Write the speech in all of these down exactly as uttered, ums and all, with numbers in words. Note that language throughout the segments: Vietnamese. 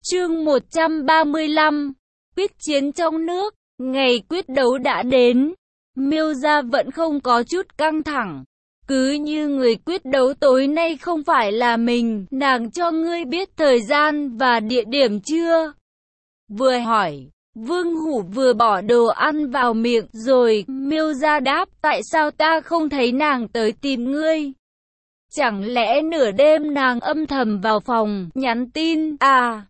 Chương một trăm ba mươi lăm, quyết chiến trong nước. Ngày quyết đấu đã đến. Miêu gia vẫn không có chút căng thẳng. Cứ như người quyết đấu tối nay không phải là mình, nàng cho ngươi biết thời gian và địa điểm chưa? Vừa hỏi, Vương Hủ vừa bỏ đồ ăn vào miệng, rồi Miêu gia đáp, tại sao ta không thấy nàng tới tìm ngươi? Chẳng lẽ nửa đêm nàng âm thầm vào phòng, nhắn tin, à?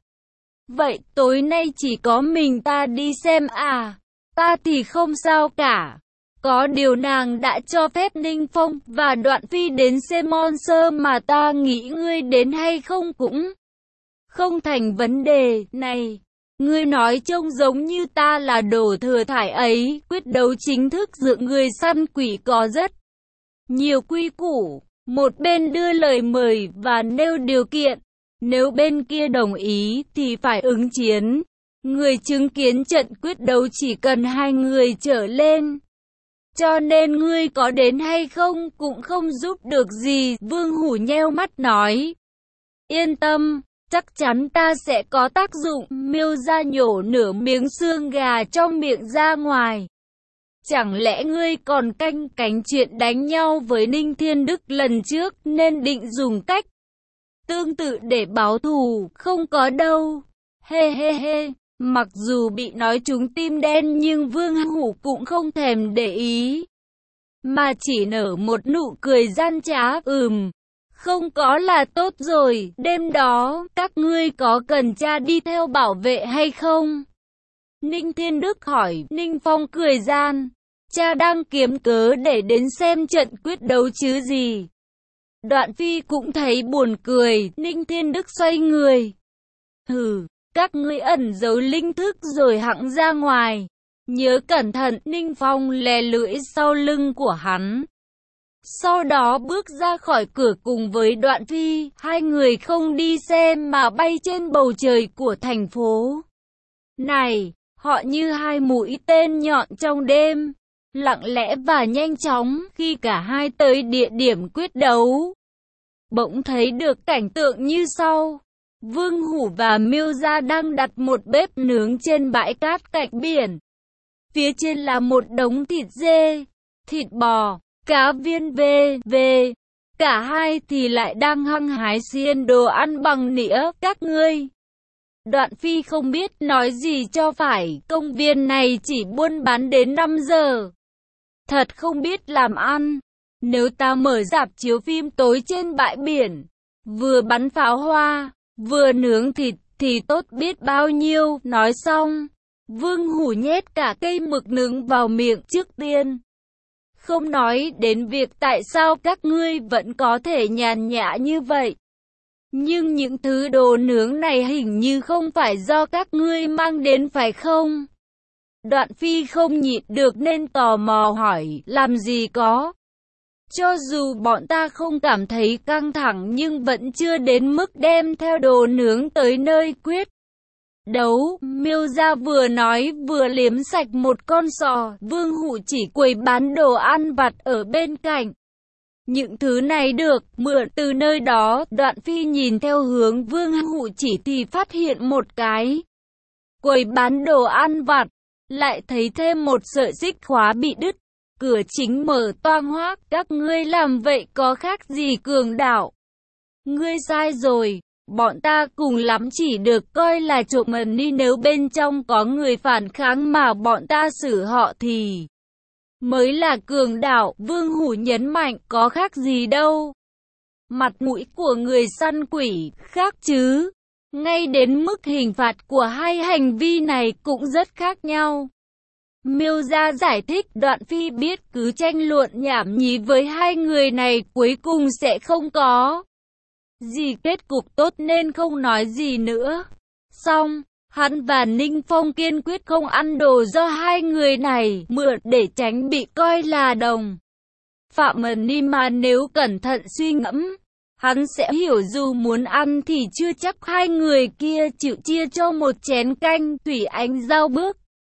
Vậy tối nay chỉ có mình ta đi xem à? Ta thì không sao cả. Có điều nàng đã cho phép Ninh Phong và Đoạn Phi đến xem Monster mà ta nghĩ ngươi đến hay không cũng không thành vấn đề. Này, ngươi nói trông giống như ta là đồ thừa thải ấy. Quyết đấu chính thức giữa người săn quỷ có rất nhiều quy củ. Một bên đưa lời mời và nêu điều kiện. Nếu bên kia đồng ý thì phải ứng chiến. Người chứng kiến trận quyết đấu chỉ cần hai người trở lên. Cho nên ngươi có đến hay không cũng không giúp được gì. Vương Hủ nheo mắt nói. Yên tâm, chắc chắn ta sẽ có tác dụng. Miêu gia nhổ nửa miếng xương gà trong miệng ra ngoài. Chẳng lẽ ngươi còn canh cánh chuyện đánh nhau với Ninh Thiên Đức lần trước nên định dùng cách tương tự để báo thù? Không có đâu. Hê hê hê. Mặc dù bị nói trúng tim đen nhưng Vương Hủ cũng không thèm để ý. Mà chỉ nở một nụ cười gian trá. Ừm, không có là tốt rồi. Đêm đó, các ngươi có cần cha đi theo bảo vệ hay không? Ninh Thiên Đức hỏi. Ninh Phong cười gian. Cha đang kiếm cớ để đến xem trận quyết đấu chứ gì. Đoạn Phi cũng thấy buồn cười. Ninh Thiên Đức xoay người. Hừ, các ngươi ẩn giấu linh thức rồi hẵng ra ngoài. Nhớ cẩn thận. Ninh Phong lè lưỡi sau lưng của hắn. Sau đó bước ra khỏi cửa cùng với Đoạn Phi. Hai người không đi xem mà bay trên bầu trời của thành phố. Này, họ như hai mũi tên nhọn trong đêm. Lặng lẽ và nhanh chóng. Khi cả hai tới địa điểm quyết đấu, bỗng thấy được cảnh tượng như sau. Vương Hủ và Miêu gia đang đặt một bếp nướng trên bãi cát cạnh biển. Phía trên là một đống thịt dê, thịt bò, cá viên vê vê. Cả hai thì lại đang hăng hái xiên đồ ăn bằng nĩa. Các ngươi. Đoạn Phi không biết nói gì cho phải. Công viên này chỉ buôn bán đến năm giờ. Thật không biết làm ăn. Nếu ta mở rạp chiếu phim tối trên bãi biển, vừa bắn pháo hoa, vừa nướng thịt thì tốt biết bao nhiêu. Nói xong, Vương Hủ nhét cả cây mực nướng vào miệng trước tiên. Không nói đến việc tại sao các ngươi vẫn có thể nhàn nhã như vậy. Nhưng những thứ đồ nướng này hình như không phải do các ngươi mang đến phải không? Đoạn Phi không nhịn được nên tò mò hỏi, làm gì có. Cho dù bọn ta không cảm thấy căng thẳng nhưng vẫn chưa đến mức đem theo đồ nướng tới nơi quyết đấu. Miêu gia vừa nói vừa liếm sạch một con sò. Vương Hủ chỉ quầy bán đồ ăn vặt ở bên cạnh. Những thứ này được mượn từ nơi đó. Đoạn Phi nhìn theo hướng Vương Hủ chỉ thì phát hiện một cái quầy bán đồ ăn vặt. Lại thấy thêm một sợi xích khóa bị đứt. Cửa chính mở toang hoác. Các ngươi làm vậy có khác gì cường đạo? Ngươi sai rồi. Bọn ta cùng lắm chỉ được coi là trộm mần đi. Nếu bên trong có người phản kháng mà bọn ta xử họ thì mới là cường đạo. Vương Hủ nhấn mạnh, có khác gì đâu. Mặt mũi của người săn quỷ khác chứ. Ngay đến mức hình phạt của hai hành vi này cũng rất khác nhau. Miêu gia giải thích. Đoạn Phi biết cứ tranh luận nhảm nhí với hai người này cuối cùng sẽ không có gì kết cục tốt nên không nói gì nữa. Xong, hắn và Ninh Phong kiên quyết không ăn đồ do hai người này mượn để tránh bị coi là đồng phạm ẩn đi. Mà nếu cẩn thận suy ngẫm, hắn sẽ hiểu dù muốn ăn thì chưa chắc hai người kia chịu chia cho một chén canh. Thủy Ánh Giao bước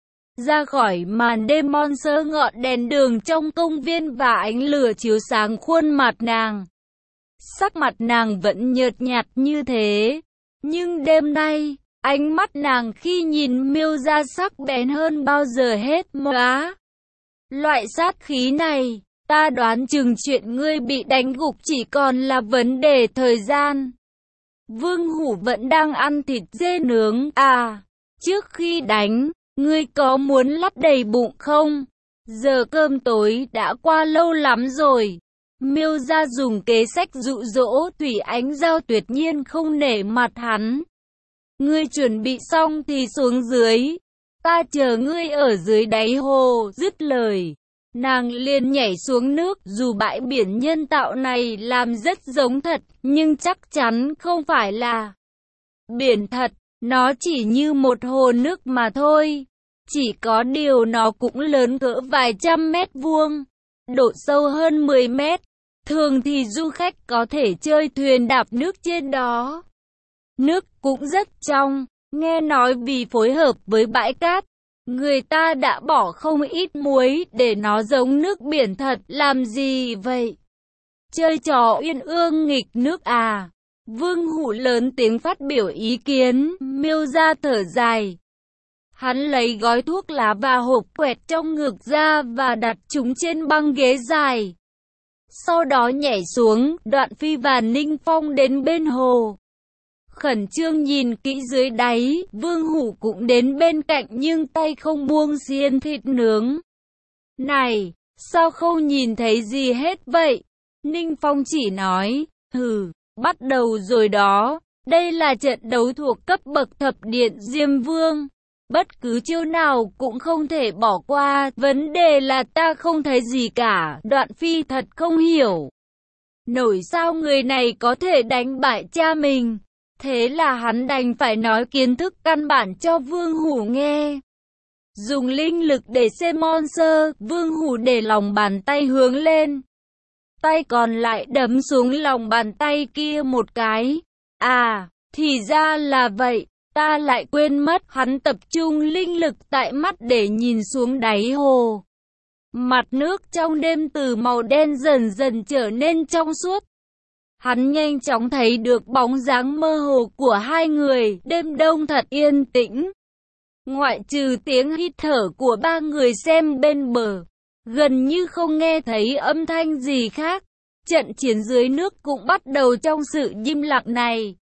ra khỏi màn đêm Monster ngọn đèn đường trong công viên và ánh lửa chiếu sáng khuôn mặt nàng. Sắc mặt nàng vẫn nhợt nhạt như thế. Nhưng đêm nay, Ánh mắt nàng khi nhìn Miêu Gia sắc bén hơn bao giờ hết. Móa, loại sát khí này, ta đoán chừng chuyện ngươi bị đánh gục chỉ còn là vấn đề thời gian. Vương Hủ vẫn đang ăn thịt dê nướng. À, trước khi đánh, ngươi có muốn lấp đầy bụng không? Giờ cơm tối đã qua lâu lắm rồi. Miêu Gia dùng kế sách dụ dỗ. Thủy Ánh Giao tuyệt nhiên không nể mặt hắn. Ngươi chuẩn bị xong thì xuống dưới. Ta chờ ngươi ở dưới đáy hồ. Dứt lời, nàng liền nhảy xuống nước. Dù bãi biển nhân tạo này làm rất giống thật, nhưng chắc chắn không phải là biển thật. Nó chỉ như một hồ nước mà thôi. Chỉ có điều nó cũng lớn cỡ vài trăm mét vuông, độ sâu hơn mười mét. Thường thì du khách có thể chơi thuyền đạp nước trên đó. Nước cũng rất trong. Nghe nói vì phối hợp với bãi cát, người ta đã bỏ không ít muối để nó giống nước biển thật. Làm gì vậy? Chơi trò uyên ương nghịch nước à? Vương Hủ lớn tiếng phát biểu ý kiến. Miêu Gia thở dài. Hắn lấy gói thuốc lá và hộp quẹt trong ngực ra và đặt chúng trên băng ghế dài. Sau đó nhảy xuống. Đoạn Phi và Ninh Phong đến bên hồ, khẩn trương nhìn kỹ dưới đáy. Vương Hủ cũng đến bên cạnh nhưng tay không buông xiên thịt nướng. Này, sao không nhìn thấy gì hết vậy? Ninh Phong chỉ nói, hừ, bắt đầu rồi đó. Đây là trận đấu thuộc cấp bậc thập điện Diêm Vương. Bất cứ chiêu nào cũng không thể bỏ qua. Vấn đề là ta không thấy gì cả. Đoạn Phi thật không hiểu nổi sao người này có thể đánh bại cha mình. Thế là hắn đành phải nói kiến thức căn bản cho Vương Hủ nghe. Dùng linh lực để xem monster. Vương Hủ để lòng bàn tay hướng lên, tay còn lại đấm xuống lòng bàn tay kia một cái. À, thì ra là vậy. Ta lại quên mất. Hắn tập trung linh lực tại mắt để nhìn xuống đáy hồ. Mặt nước trong đêm từ màu đen dần dần trở nên trong suốt. Hắn nhanh chóng thấy được bóng dáng mơ hồ của hai người. Đêm đông thật yên tĩnh. Ngoại trừ tiếng hít thở của ba người xem bên bờ, gần như không nghe thấy âm thanh gì khác. Trận chiến dưới nước cũng bắt đầu trong sự im lặng này.